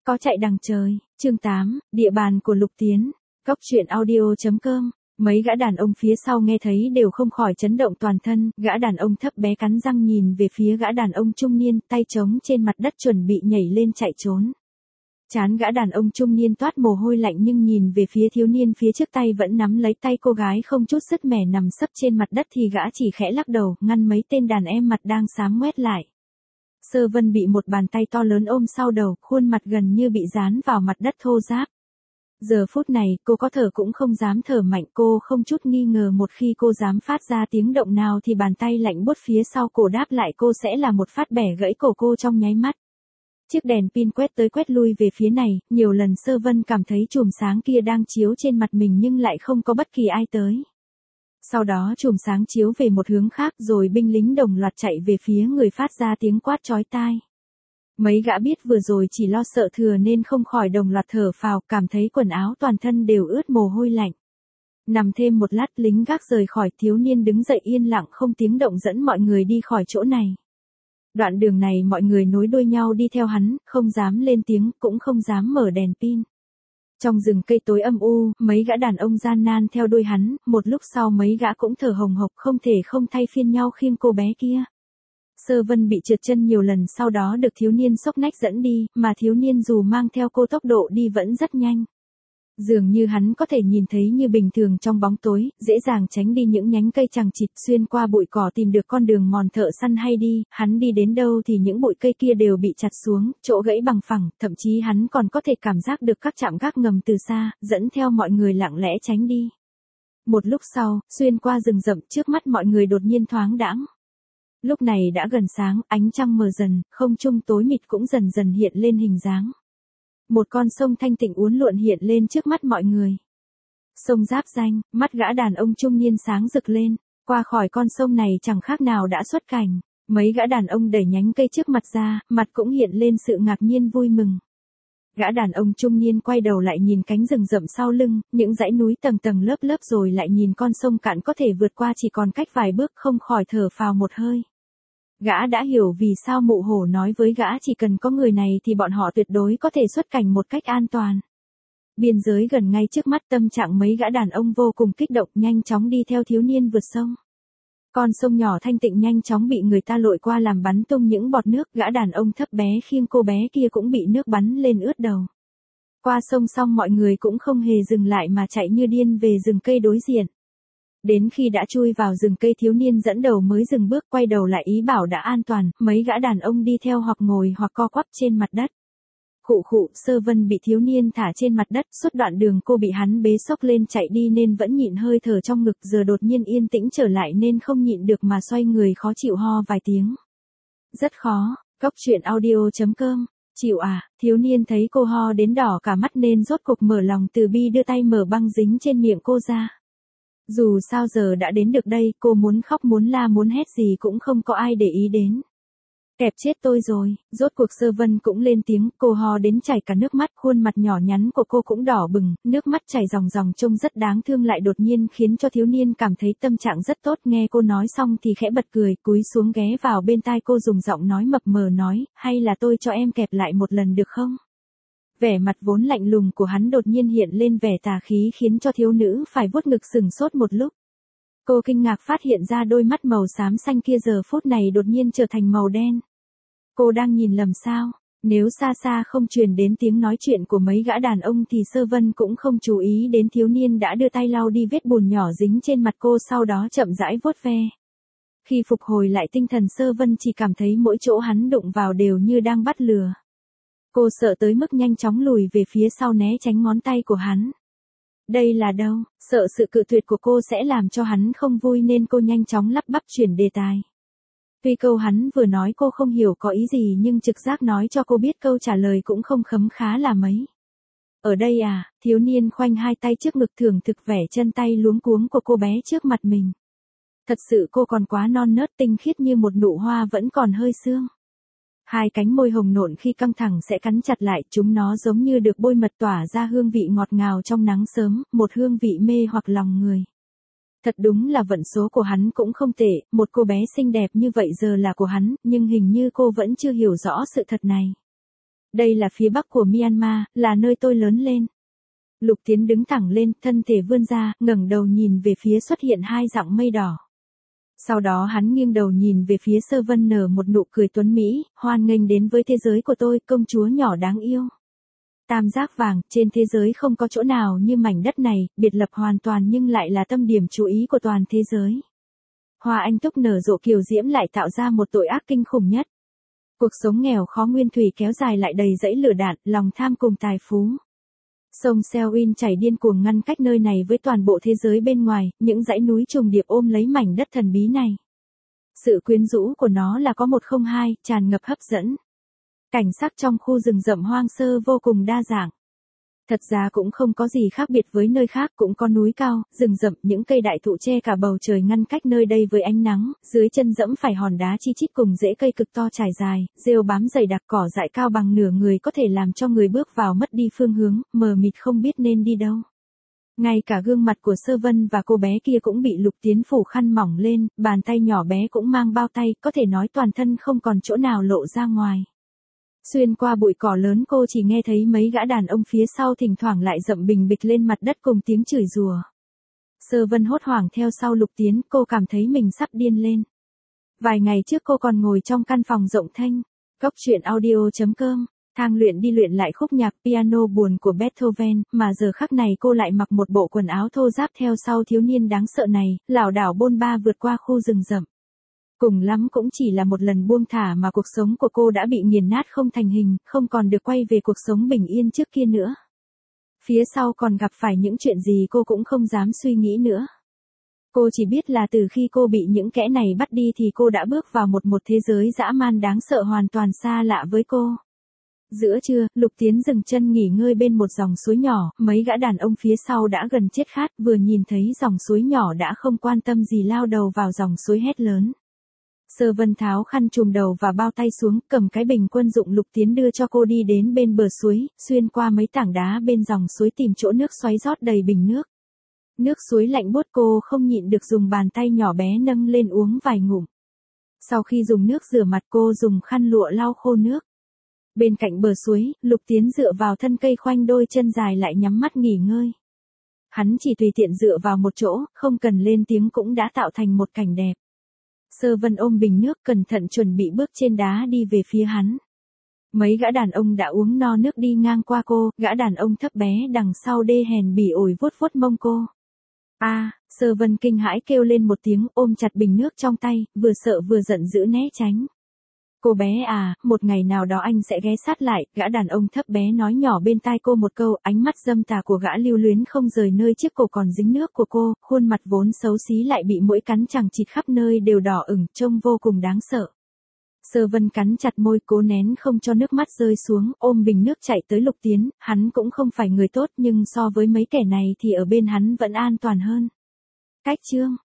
Có chạy đằng trời, chương 8, địa bàn của Lục Tiến, Cốc truyện audio.com. Mấy gã đàn ông phía sau nghe thấy đều không khỏi chấn động toàn thân, gã đàn ông thấp bé cắn răng nhìn về phía gã đàn ông trung niên, tay trống trên mặt đất chuẩn bị nhảy lên chạy trốn. Chán gã đàn ông trung niên toát mồ hôi lạnh nhưng nhìn về phía thiếu niên phía trước tay vẫn nắm lấy tay cô gái không chút sứt mẻ nằm sấp trên mặt đất thì gã chỉ khẽ lắc đầu, ngăn mấy tên đàn em mặt đang xám ngoét lại. Sơ Vân bị một bàn tay to lớn ôm sau đầu, khuôn mặt gần như bị dán vào mặt đất thô ráp. Giờ phút này, cô có thở cũng không dám thở mạnh, cô không chút nghi ngờ một khi cô dám phát ra tiếng động nào thì bàn tay lạnh buốt phía sau cổ đáp lại cô sẽ là một phát bẻ gãy cổ cô trong nháy mắt. Chiếc đèn pin quét tới quét lui về phía này, nhiều lần Sơ Vân cảm thấy chùm sáng kia đang chiếu trên mặt mình nhưng lại không có bất kỳ ai tới. Sau đó chùm sáng chiếu về một hướng khác rồi binh lính đồng loạt chạy về phía người phát ra tiếng quát chói tai. Mấy gã biết vừa rồi chỉ lo sợ thừa nên không khỏi đồng loạt thở phào, cảm thấy quần áo toàn thân đều ướt mồ hôi lạnh. Nằm thêm một lát lính gác rời khỏi, thiếu niên đứng dậy yên lặng không tiếng động dẫn mọi người đi khỏi chỗ này. Đoạn đường này mọi người nối đuôi nhau đi theo hắn, không dám lên tiếng, cũng không dám mở đèn pin. Trong rừng cây tối âm u, mấy gã đàn ông gian nan theo đuôi hắn, một lúc sau mấy gã cũng thở hồng hộc không thể không thay phiên nhau khiêng cô bé kia. Sơ Vân bị trượt chân nhiều lần sau đó được thiếu niên xốc nách dẫn đi, mà thiếu niên dù mang theo cô tốc độ đi vẫn rất nhanh. Dường như hắn có thể nhìn thấy như bình thường trong bóng tối, dễ dàng tránh đi những nhánh cây chằng chịt, xuyên qua bụi cỏ tìm được con đường mòn thợ săn hay đi, hắn đi đến đâu thì những bụi cây kia đều bị chặt xuống, chỗ gãy bằng phẳng, thậm chí hắn còn có thể cảm giác được các trạm gác ngầm từ xa, dẫn theo mọi người lặng lẽ tránh đi. Một lúc sau, xuyên qua rừng rậm trước mắt mọi người đột nhiên thoáng đãng. Lúc này đã gần sáng, ánh trăng mờ dần, không trung tối mịt cũng dần dần hiện lên hình dáng. Một con sông thanh tịnh uốn lượn hiện lên trước mắt mọi người. Sông Giáp Danh, mắt gã đàn ông trung niên sáng rực lên, qua khỏi con sông này chẳng khác nào đã xuất cảnh. Mấy gã đàn ông đẩy nhánh cây trước mặt ra, mặt cũng hiện lên sự ngạc nhiên vui mừng. Gã đàn ông trung niên quay đầu lại nhìn cánh rừng rậm sau lưng, những dãy núi tầng tầng lớp lớp rồi lại nhìn con sông cạn có thể vượt qua chỉ còn cách vài bước không khỏi thở phào một hơi. Gã đã hiểu vì sao mụ hổ nói với gã chỉ cần có người này thì bọn họ tuyệt đối có thể xuất cảnh một cách an toàn. Biên giới gần ngay trước mắt, tâm trạng mấy gã đàn ông vô cùng kích động, nhanh chóng đi theo thiếu niên vượt sông. Con sông nhỏ thanh tịnh nhanh chóng bị người ta lội qua làm bắn tung những bọt nước, gã đàn ông thấp bé khiêng cô bé kia cũng bị nước bắn lên ướt đầu. Qua sông xong mọi người cũng không hề dừng lại mà chạy như điên về rừng cây đối diện. Đến khi đã chui vào rừng cây thiếu niên dẫn đầu mới dừng bước quay đầu lại ý bảo đã an toàn, mấy gã đàn ông đi theo hoặc ngồi hoặc co quắp trên mặt đất. Khụ khụ, Sơ Vân bị thiếu niên thả trên mặt đất, suốt đoạn đường cô bị hắn bế xốc lên chạy đi nên vẫn nhịn hơi thở trong ngực, giờ đột nhiên yên tĩnh trở lại nên không nhịn được mà xoay người khó chịu ho vài tiếng. Rất khó, Cốc truyện audio.com, chịu à, thiếu niên thấy cô ho đến đỏ cả mắt nên rốt cục mở lòng từ bi đưa tay mở băng dính trên miệng cô ra. Dù sao giờ đã đến được đây, cô muốn khóc muốn la muốn hét gì cũng không có ai để ý đến. Kẹp chết tôi rồi, rốt cuộc Sơ Vân cũng lên tiếng, cô ho đến chảy cả nước mắt, khuôn mặt nhỏ nhắn của cô cũng đỏ bừng, nước mắt chảy ròng ròng trông rất đáng thương lại đột nhiên khiến cho thiếu niên cảm thấy tâm trạng rất tốt, nghe cô nói xong thì khẽ bật cười, cúi xuống ghé vào bên tai cô dùng giọng nói mập mờ nói, hay là tôi cho em kẹp lại một lần được không? Vẻ mặt vốn lạnh lùng của hắn đột nhiên hiện lên vẻ tà khí khiến cho thiếu nữ phải vuốt ngực sừng sốt một lúc. Cô kinh ngạc phát hiện ra đôi mắt màu xám xanh kia giờ phút này đột nhiên trở thành màu đen. Cô đang nhìn lầm sao? Nếu xa xa không truyền đến tiếng nói chuyện của mấy gã đàn ông thì Sơ Vân cũng không chú ý đến thiếu niên đã đưa tay lau đi vết bùn nhỏ dính trên mặt cô sau đó chậm rãi vuốt ve. Khi phục hồi lại tinh thần Sơ Vân chỉ cảm thấy mỗi chỗ hắn đụng vào đều như đang bắt lừa. Cô sợ tới mức nhanh chóng lùi về phía sau né tránh ngón tay của hắn. Đây là đâu? Sợ sự cự tuyệt của cô sẽ làm cho hắn không vui nên cô nhanh chóng lắp bắp chuyển đề tài. Tuy câu hắn vừa nói cô không hiểu có ý gì nhưng trực giác nói cho cô biết câu trả lời cũng không khấm khá là mấy. Ở đây à, thiếu niên khoanh hai tay trước ngực thưởng thực vẻ chân tay luống cuống của cô bé trước mặt mình. Thật sự cô còn quá non nớt tinh khiết như một nụ hoa vẫn còn hơi sương. Hai cánh môi hồng nộn khi căng thẳng sẽ cắn chặt lại, chúng nó giống như được bôi mật tỏa ra hương vị ngọt ngào trong nắng sớm, một hương vị mê hoặc lòng người. Thật đúng là vận số của hắn cũng không tệ, một cô bé xinh đẹp như vậy giờ là của hắn, nhưng hình như cô vẫn chưa hiểu rõ sự thật này. Đây là phía bắc của Myanmar, là nơi tôi lớn lên. Lục Tiến đứng thẳng lên, thân thể vươn ra, ngẩng đầu nhìn về phía xuất hiện hai dặng mây đỏ. Sau đó hắn nghiêng đầu nhìn về phía Sơ Vân nở một nụ cười tuấn mỹ, hoan nghênh đến với thế giới của tôi, công chúa nhỏ đáng yêu. Tam giác vàng, trên thế giới không có chỗ nào như mảnh đất này, biệt lập hoàn toàn nhưng lại là tâm điểm chú ý của toàn thế giới. Hoa anh túc nở rộ kiều diễm lại tạo ra một tội ác kinh khủng nhất. Cuộc sống nghèo khó nguyên thủy kéo dài lại đầy dẫy lửa đạn, lòng tham cùng tài phú. Sông Selwyn chảy điên cuồng ngăn cách nơi này với toàn bộ thế giới bên ngoài, những dãy núi trùng điệp ôm lấy mảnh đất thần bí này. Sự quyến rũ của nó là có một không hai, tràn ngập hấp dẫn. Cảnh sắc trong khu rừng rậm hoang sơ vô cùng đa dạng. Thật ra cũng không có gì khác biệt với nơi khác, cũng có núi cao, rừng rậm, những cây đại thụ che cả bầu trời ngăn cách nơi đây với ánh nắng, dưới chân dẫm phải hòn đá chi chít cùng rễ cây cực to trải dài, rêu bám dày đặc, cỏ dại cao bằng nửa người có thể làm cho người bước vào mất đi phương hướng, mờ mịt không biết nên đi đâu. Ngay cả gương mặt của Sơ Vân và cô bé kia cũng bị Lục Tiến phủ khăn mỏng lên, bàn tay nhỏ bé cũng mang bao tay, có thể nói toàn thân không còn chỗ nào lộ ra ngoài. Xuyên qua bụi cỏ lớn cô chỉ nghe thấy mấy gã đàn ông phía sau thỉnh thoảng lại dậm bình bịch lên mặt đất cùng tiếng chửi rủa. Sơ Vân hốt hoảng theo sau Lục Tiến, cô cảm thấy mình sắp điên lên. Vài ngày trước cô còn ngồi trong căn phòng rộng thênh. Góc truyện audio.com, Thang luyện đi luyện lại khúc nhạc piano buồn của Beethoven, mà giờ khắc này cô lại mặc một bộ quần áo thô ráp theo sau thiếu niên đáng sợ này, lảo đảo bôn ba vượt qua khu rừng rậm. Cùng lắm cũng chỉ là một lần buông thả mà cuộc sống của cô đã bị nghiền nát không thành hình, không còn được quay về cuộc sống bình yên trước kia nữa. Phía sau còn gặp phải những chuyện gì cô cũng không dám suy nghĩ nữa. Cô chỉ biết là từ khi cô bị những kẻ này bắt đi thì cô đã bước vào một thế giới dã man đáng sợ hoàn toàn xa lạ với cô. Giữa trưa, Lục Tiến dừng chân nghỉ ngơi bên một dòng suối nhỏ, mấy gã đàn ông phía sau đã gần chết khát, vừa nhìn thấy dòng suối nhỏ đã không quan tâm gì lao đầu vào dòng suối hét lớn. Sơ Vân tháo khăn trùm đầu và bao tay xuống, cầm cái bình quân dụng Lục Tiến đưa cho cô đi đến bên bờ suối, xuyên qua mấy tảng đá bên dòng suối tìm chỗ nước xoáy rót đầy bình nước. Nước suối lạnh buốt cô không nhịn được dùng bàn tay nhỏ bé nâng lên uống vài ngụm. Sau khi dùng nước rửa mặt cô dùng khăn lụa lau khô nước. Bên cạnh bờ suối, Lục Tiến dựa vào thân cây khoanh đôi chân dài lại nhắm mắt nghỉ ngơi. Hắn chỉ tùy tiện dựa vào một chỗ, không cần lên tiếng cũng đã tạo thành một cảnh đẹp. Sơ Vân ôm bình nước cẩn thận chuẩn bị bước trên đá đi về phía hắn. Mấy gã đàn ông đã uống no nước đi ngang qua cô, gã đàn ông thấp bé đằng sau đê hèn bỉ ổi vuốt vuốt mông cô. Sơ Vân kinh hãi kêu lên một tiếng, ôm chặt bình nước trong tay, vừa sợ vừa giận dữ né tránh. Cô bé một ngày nào đó anh sẽ ghé sát lại, gã đàn ông thấp bé nói nhỏ bên tai cô một câu, ánh mắt dâm tà của gã lưu luyến không rời nơi chiếc cổ còn dính nước của cô, khuôn mặt vốn xấu xí lại bị muỗi cắn chằng chịt khắp nơi đều đỏ ửng, trông vô cùng đáng sợ. Sơ Vân cắn chặt môi cố nén không cho nước mắt rơi xuống, ôm bình nước chạy tới Lục Tiến, hắn cũng không phải người tốt nhưng so với mấy kẻ này thì ở bên hắn vẫn an toàn hơn. Cách chương